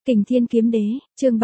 Kình Thiên Kiếm Đế, chương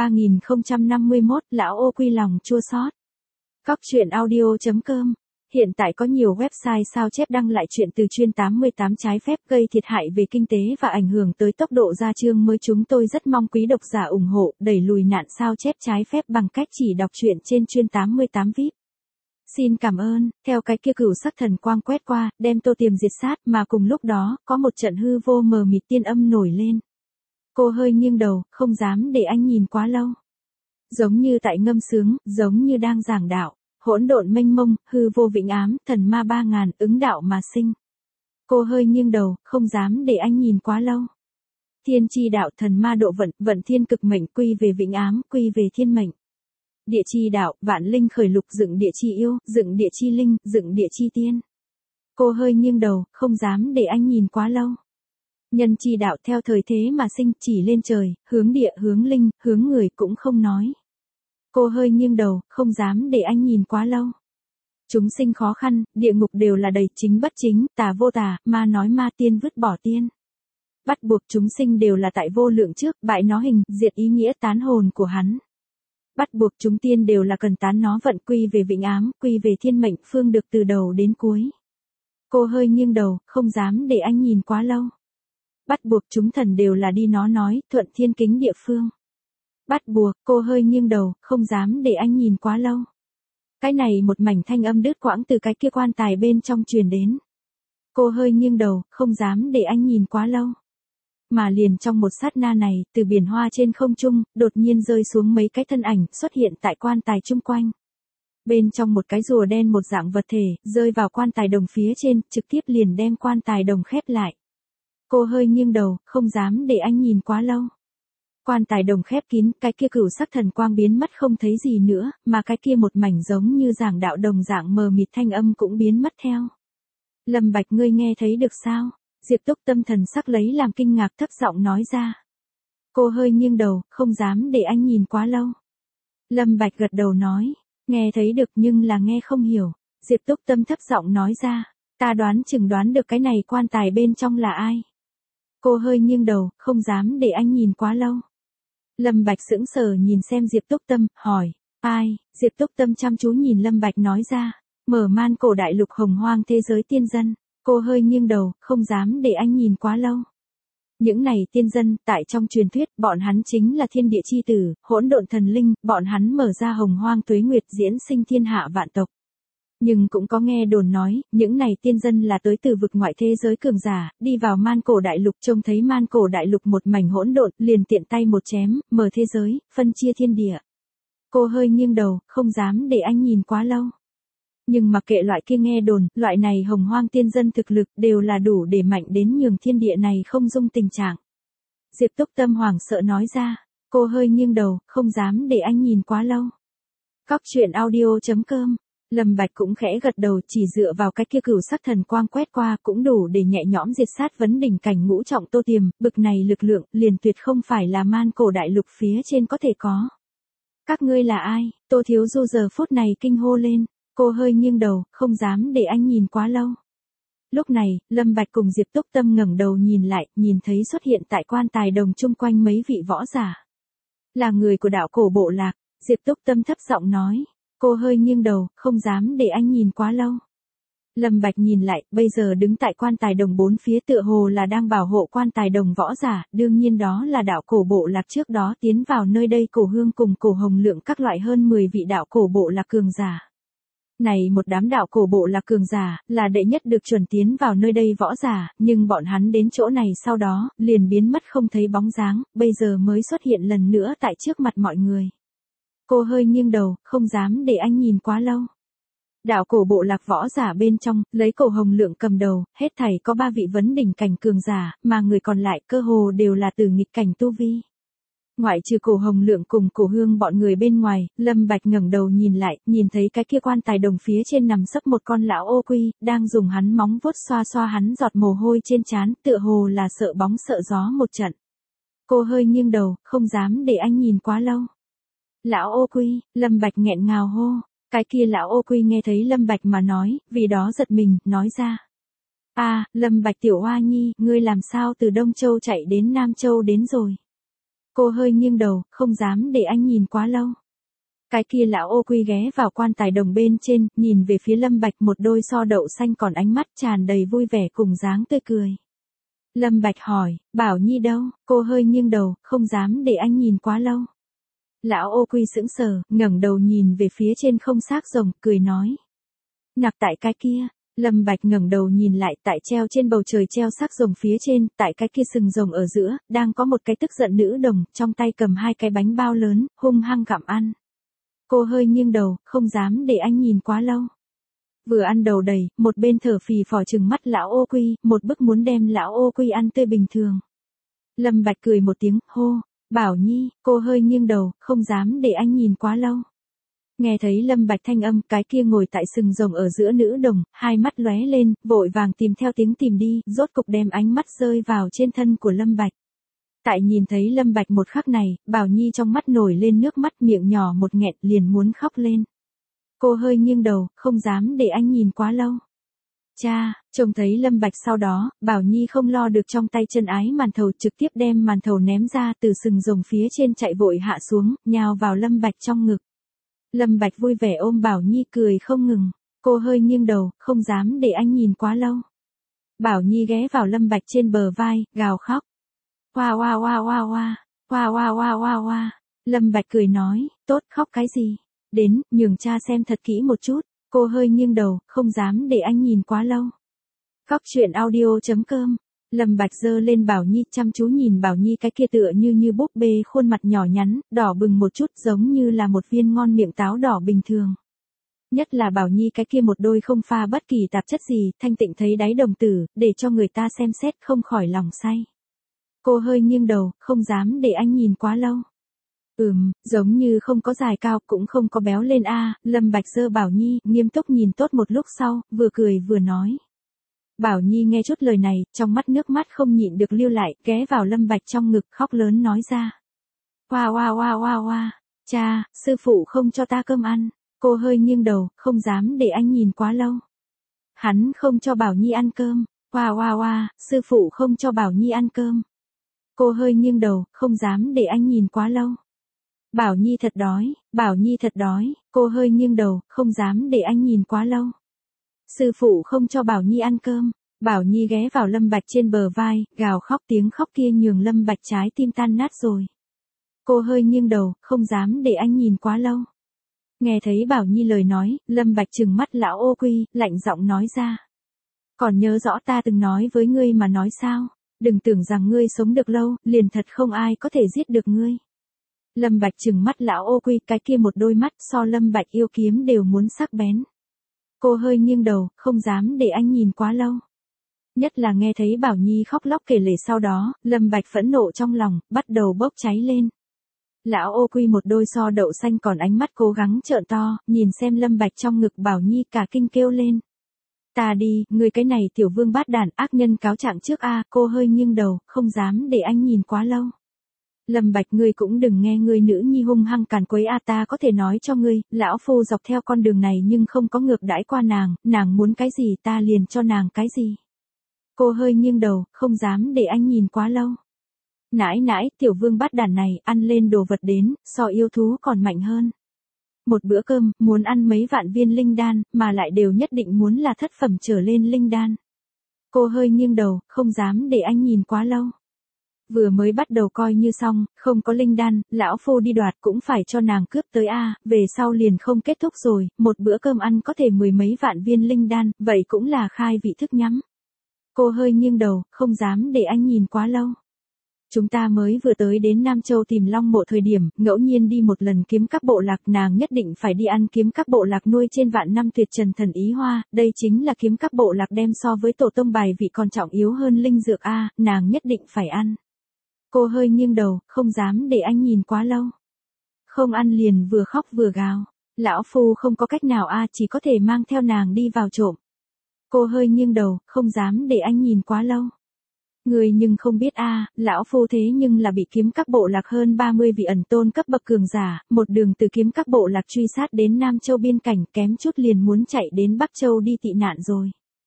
3051, lão ô quy lòng chua xót. Cóc truyện audio.com. Hiện tại có nhiều website sao chép đăng lại chuyện từ chuyên 88 trái phép gây thiệt hại về kinh tế và ảnh hưởng tới tốc độ ra chương mới. Chúng tôi rất mong quý độc giả ủng hộ, đẩy lùi nạn sao chép trái phép bằng cách chỉ đọc truyện trên chuyên 88 VIP. Xin cảm ơn. Theo cái kia cửu sắc thần quang quét qua, đem Tô Tiềm diệt sát, mà cùng lúc đó, có một trận hư vô mờ mịt tiên âm nổi lên. Cô hơi nghiêng đầu, không dám để anh nhìn quá lâu. Giống như tại ngâm sướng, giống như đang giảng đạo, hỗn độn mênh mông, hư vô vĩnh ám, thần ma 3000, ứng đạo mà sinh. Cô hơi nghiêng đầu, không dám để anh nhìn quá lâu. Thiên chi đạo, thần ma độ vận, vận thiên cực mệnh, quy về vĩnh ám, quy về thiên mệnh. Địa chi đạo, vạn linh khởi lục, dựng địa chi yêu, dựng địa chi linh, dựng địa chi tiên. Cô hơi nghiêng đầu, không dám để anh nhìn quá lâu. Nhân chi đạo, theo thời thế mà sinh, chỉ lên trời, hướng địa, hướng linh, hướng người cũng không nói. Cô hơi nghiêng đầu, không dám để anh nhìn quá lâu. Chúng sinh khó khăn, địa ngục đều là đầy, chính bất chính, tà vô tà, ma nói ma, tiên vứt bỏ tiên. Bắt buộc chúng sinh đều là tại vô lượng trước, bại nó hình, diệt ý nghĩa tán hồn của hắn. Bắt buộc chúng tiên đều là cần tán nó vận, quy về vĩnh ám, quy về thiên mệnh, phương được từ đầu đến cuối. Cô hơi nghiêng đầu, không dám để anh nhìn quá lâu. Bắt buộc chúng thần đều là đi nó nói, thuận thiên kính địa phương. Bắt buộc, cô hơi nghiêng đầu, không dám để anh nhìn quá lâu. Cái này một mảnh thanh âm đứt quãng từ cái kia quan tài bên trong truyền đến. Cô hơi nghiêng đầu, không dám để anh nhìn quá lâu. Mà liền trong một sát na này, từ biển hoa trên không trung, đột nhiên rơi xuống mấy cái thân ảnh, xuất hiện tại quan tài chung quanh. Bên trong một cái rùa đen một dạng vật thể, rơi vào quan tài đồng phía trên, trực tiếp liền đem quan tài đồng khép lại. Cô hơi nghiêng đầu, không dám để anh nhìn quá lâu. Quan tài đồng khép kín, cái kia cửu sắc thần quang biến mất không thấy gì nữa, mà cái kia một mảnh giống như giảng đạo đồng dạng mờ mịt thanh âm cũng biến mất theo. Lâm Bạch, ngươi nghe thấy được sao? Diệp Túc tâm thần sắc lấy làm kinh ngạc, thấp giọng nói ra. Cô hơi nghiêng đầu, không dám để anh nhìn quá lâu. Lâm Bạch gật đầu nói, nghe thấy được nhưng là nghe không hiểu. Diệp Túc tâm thấp giọng nói ra, ta chừng đoán được cái này quan tài bên trong là ai. Cô hơi nghiêng đầu, không dám để anh nhìn quá lâu. Lâm Bạch sững sờ nhìn xem Diệp Túc Tâm, hỏi, ai? Diệp Túc Tâm chăm chú nhìn Lâm Bạch nói ra, mở man cổ đại lục hồng hoang thế giới tiên dân. Cô hơi nghiêng đầu, không dám để anh nhìn quá lâu. Những này tiên dân, tại trong truyền thuyết, bọn hắn chính là thiên địa chi tử, hỗn độn thần linh, bọn hắn mở ra hồng hoang tuế nguyệt diễn sinh thiên hạ vạn tộc. Nhưng cũng có nghe đồn nói, những này tiên dân là tới từ vực ngoại thế giới cường giả, đi vào man cổ đại lục, trông thấy man cổ đại lục một mảnh hỗn độn, liền tiện tay một chém, mở thế giới, phân chia thiên địa. Cô hơi nghiêng đầu, không dám để anh nhìn quá lâu. Nhưng mặc kệ loại kia nghe đồn, loại này hồng hoang tiên dân thực lực đều là đủ để mạnh đến nhường thiên địa này không dung tình trạng. Diệp Túc Tâm hoảng sợ nói ra, cô hơi nghiêng đầu, không dám để anh nhìn quá lâu. Cóc truyện audio.com. Lâm Bạch cũng khẽ gật đầu, chỉ dựa vào cái kia cửu sắc thần quang quét qua cũng đủ để nhẹ nhõm diệt sát vấn đỉnh cảnh ngũ trọng Tô Tiềm, bực này lực lượng liền tuyệt không phải là man cổ đại lục phía trên có thể có. Các ngươi là ai? Tô Thiếu Du giờ phút này kinh hô lên, cô hơi nghiêng đầu, không dám để anh nhìn quá lâu. Lúc này, Lâm Bạch cùng Diệp Túc Tâm ngẩng đầu nhìn lại, nhìn thấy xuất hiện tại quan tài đồng chung quanh mấy vị võ giả. Là người của đạo cổ bộ lạc, Diệp Túc Tâm thấp giọng nói. Cô hơi nghiêng đầu, không dám để anh nhìn quá lâu. Lâm Bạch nhìn lại, bây giờ đứng tại quan tài đồng bốn phía tựa hồ là đang bảo hộ quan tài đồng võ giả, đương nhiên đó là đạo cổ bộ lạc trước đó tiến vào nơi đây cổ hương cùng cổ hồng lượng các loại hơn 10 vị đạo cổ bộ lạc cường giả. Này một đám đạo cổ bộ lạc cường giả, là đệ nhất được chuẩn tiến vào nơi đây võ giả, nhưng bọn hắn đến chỗ này sau đó, liền biến mất không thấy bóng dáng, bây giờ mới xuất hiện lần nữa tại trước mặt mọi người. Cô hơi nghiêng đầu, không dám để anh nhìn quá lâu. Đạo cổ bộ lạc võ giả bên trong, lấy cổ hồng lượng cầm đầu, hết thảy có 3 vị vấn đỉnh cảnh cường giả, mà người còn lại cơ hồ đều là từ nghịch cảnh tu vi. Ngoại trừ cổ hồng lượng cùng cổ hương bọn người bên ngoài, Lâm Bạch ngẩng đầu nhìn lại, nhìn thấy cái kia quan tài đồng phía trên nằm sấp một con lão ô quy, đang dùng hắn móng vuốt xoa xoa hắn giọt mồ hôi trên trán, tựa hồ là sợ bóng sợ gió một trận. Cô hơi nghiêng đầu, không dám để anh nhìn quá lâu. Lão ô quy, Lâm Bạch nghẹn ngào hô, cái kia lão ô quy nghe thấy Lâm Bạch mà nói, vì đó giật mình, nói ra. Lâm Bạch tiểu hoa nhi, ngươi làm sao từ Đông Châu chạy đến Nam Châu đến rồi? Cô hơi nghiêng đầu, không dám để anh nhìn quá lâu. Cái kia lão ô quy ghé vào quan tài đồng bên trên, nhìn về phía Lâm Bạch, một đôi so đậu xanh còn ánh mắt tràn đầy vui vẻ cùng dáng tươi cười. Lâm Bạch hỏi, Bảo Nhi đâu? Cô hơi nghiêng đầu, không dám để anh nhìn quá lâu. Lão ô quy sững sờ, ngẩng đầu nhìn về phía trên không xác rồng, cười nói. Nặc tại cái kia. Lâm Bạch ngẩng đầu nhìn lại, tại treo trên bầu trời treo xác rồng phía trên, tại cái kia sừng rồng ở giữa, đang có một cái tức giận nữ đồng, trong tay cầm 2 cái bánh bao lớn, hung hăng gặm ăn. Cô hơi nghiêng đầu, không dám để anh nhìn quá lâu. Vừa ăn đầu đầy, một bên thở phì phò trừng mắt lão ô quy, một bức muốn đem lão ô quy ăn tươi bình thường. Lâm Bạch cười một tiếng, hô, Bảo Nhi. Cô hơi nghiêng đầu, không dám để anh nhìn quá lâu. Nghe thấy Lâm Bạch thanh âm, cái kia ngồi tại sừng rồng ở giữa nữ đồng, hai mắt lóe lên, vội vàng tìm theo tiếng tìm đi, rốt cục đem ánh mắt rơi vào trên thân của Lâm Bạch. Tại nhìn thấy Lâm Bạch một khắc này, Bảo Nhi trong mắt nổi lên nước mắt, miệng nhỏ một nghẹn liền muốn khóc lên. Cô hơi nghiêng đầu, không dám để anh nhìn quá lâu. Cha, trông thấy Lâm Bạch sau đó, Bảo Nhi không lo được trong tay chân ái màn thầu, trực tiếp đem màn thầu ném ra, từ sừng rồng phía trên chạy vội hạ xuống, nhào vào Lâm Bạch trong ngực. Lâm Bạch vui vẻ ôm Bảo Nhi cười không ngừng. Cô hơi nghiêng đầu, không dám để anh nhìn quá lâu. Bảo Nhi ghé vào Lâm Bạch trên bờ vai, gào khóc. Hoa hoa hoa hoa hoa, hoa hoa hoa hoa hoa. Lâm Bạch cười nói, tốt, khóc cái gì? Đến, nhường cha xem thật kỹ một chút. Cô hơi nghiêng đầu, không dám để anh nhìn quá lâu. Cóc truyện audio.com. Lâm Bạch giơ lên Bảo Nhi, chăm chú nhìn Bảo Nhi cái kia tựa như búp bê khuôn mặt nhỏ nhắn, đỏ bừng một chút, giống như là một viên ngon miệng táo đỏ bình thường. Nhất là Bảo Nhi cái kia một đôi không pha bất kỳ tạp chất gì, thanh tịnh thấy đáy đồng tử, để cho người ta xem xét không khỏi lòng say. Cô hơi nghiêng đầu, không dám để anh nhìn quá lâu. Giống như không có dài cao, cũng không có béo lên a. Lâm Bạch giơ Bảo Nhi, nghiêm túc nhìn tốt một lúc sau, vừa cười vừa nói. Bảo Nhi nghe chút lời này, trong mắt nước mắt không nhịn được lưu lại, ghé vào Lâm Bạch trong ngực khóc lớn nói ra. Hoa hoa hoa hoa hoa, cha, sư phụ không cho ta cơm ăn. Cô hơi nghiêng đầu, không dám để anh nhìn quá lâu. Hắn không cho Bảo Nhi ăn cơm. Hoa hoa hoa, sư phụ không cho Bảo Nhi ăn cơm. Cô hơi nghiêng đầu, không dám để anh nhìn quá lâu. Bảo Nhi thật đói, Bảo Nhi thật đói. Cô hơi nghiêng đầu, không dám để anh nhìn quá lâu. Sư phụ không cho Bảo Nhi ăn cơm. Bảo Nhi ghé vào Lâm Bạch trên bờ vai, gào khóc, tiếng khóc kia nhường Lâm Bạch trái tim tan nát rồi. Cô hơi nghiêng đầu, không dám để anh nhìn quá lâu. Nghe thấy Bảo Nhi lời nói, Lâm Bạch trừng mắt lão ô quy, lạnh giọng nói ra. Còn nhớ rõ ta từng nói với ngươi mà nói sao? Đừng tưởng rằng ngươi sống được lâu, liền thật không ai có thể giết được ngươi. Lâm Bạch trừng mắt lão ô quy, cái kia một đôi mắt so Lâm Bạch yêu kiếm đều muốn sắc bén. Cô hơi nghiêng đầu, không dám để anh nhìn quá lâu. Nhất là nghe thấy Bảo Nhi khóc lóc kể lể sau đó, Lâm Bạch phẫn nộ trong lòng, bắt đầu bốc cháy lên. Lão ô quy một đôi so đậu xanh còn ánh mắt cố gắng trợn to, nhìn xem Lâm Bạch trong ngực Bảo Nhi cả kinh kêu lên. Ta đi, ngươi cái này tiểu vương bát đàn ác nhân cáo trạng trước a. Cô hơi nghiêng đầu, không dám để anh nhìn quá lâu. Lâm Bạch, ngươi cũng đừng nghe ngươi nữ nhi hung hăng càn quấy a, ta có thể nói cho ngươi, lão phu dọc theo con đường này nhưng không có ngược đãi qua nàng muốn cái gì ta liền cho nàng cái gì. Cô hơi nghiêng đầu, không dám để anh nhìn quá lâu. Nãi nãi, tiểu vương bát đàn này, ăn lên đồ vật đến, so yêu thú còn mạnh hơn. Một bữa cơm, muốn ăn mấy vạn viên linh đan, mà lại đều nhất định muốn là thất phẩm trở lên linh đan. Cô hơi nghiêng đầu, không dám để anh nhìn quá lâu. Vừa mới bắt đầu coi như xong, không có linh đan, lão phu đi đoạt cũng phải cho nàng cướp tới a, về sau liền không kết thúc rồi, một bữa cơm ăn có thể 10 mấy vạn viên linh đan, vậy cũng là khai vị thức nhắm. Cô hơi nghiêng đầu, không dám để anh nhìn quá lâu. Chúng ta mới vừa tới đến Nam Châu tìm Long Mộ thời điểm, ngẫu nhiên đi một lần kiếm các bộ lạc, nàng nhất định phải đi ăn kiếm các bộ lạc nuôi trên vạn năm tuyệt trần thần ý hoa, đây chính là kiếm các bộ lạc đem so với tổ tông bài vị còn trọng yếu hơn linh dược a, nàng nhất định phải ăn. Cô hơi nghiêng đầu, không dám để anh nhìn quá lâu. Không ăn liền vừa khóc vừa gào. Lão phu không có cách nào a, chỉ có thể mang theo nàng đi vào trộm. Cô hơi nghiêng đầu, không dám để anh nhìn quá lâu. Người nhưng không biết a, lão phu thế nhưng là bị kiếm các bộ lạc hơn 30 vị ẩn tôn cấp bậc cường giả, một đường từ kiếm các bộ lạc truy sát đến Nam Châu biên cảnh, kém chút liền muốn chạy đến Bắc Châu đi tị nạn rồi.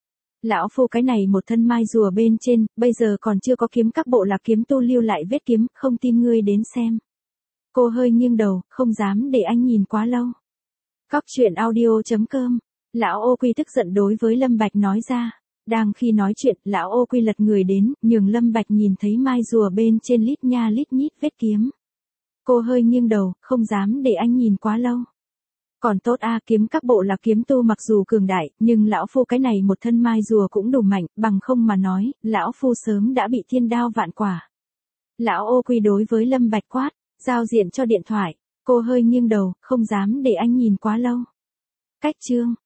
Lão phu cái này một thân mai rùa bên trên, bây giờ còn chưa có kiếm các bộ lạc kiếm tu lưu lại vết kiếm, không tin ngươi đến xem. Cô hơi nghiêng đầu, không dám để anh nhìn quá lâu. Cóc truyện audio.com. Lão ô quy tức giận đối với Lâm Bạch nói ra. Đang khi nói chuyện, lão ô quy lật người đến, nhường Lâm Bạch nhìn thấy mai rùa bên trên lít nha lít nhít vết kiếm. Cô hơi nghiêng đầu, không dám để anh nhìn quá lâu. Còn tốt a, kiếm các bộ lạc kiếm tu mặc dù cường đại, nhưng lão phu cái này một thân mai rùa cũng đủ mạnh, bằng không mà nói, lão phu sớm đã bị thiên đao vạn quả. Lão ô quy đối với Lâm Bạch quát, giao diện cho điện thoại. Cô hơi nghiêng đầu, không dám để anh nhìn quá lâu. Cách chương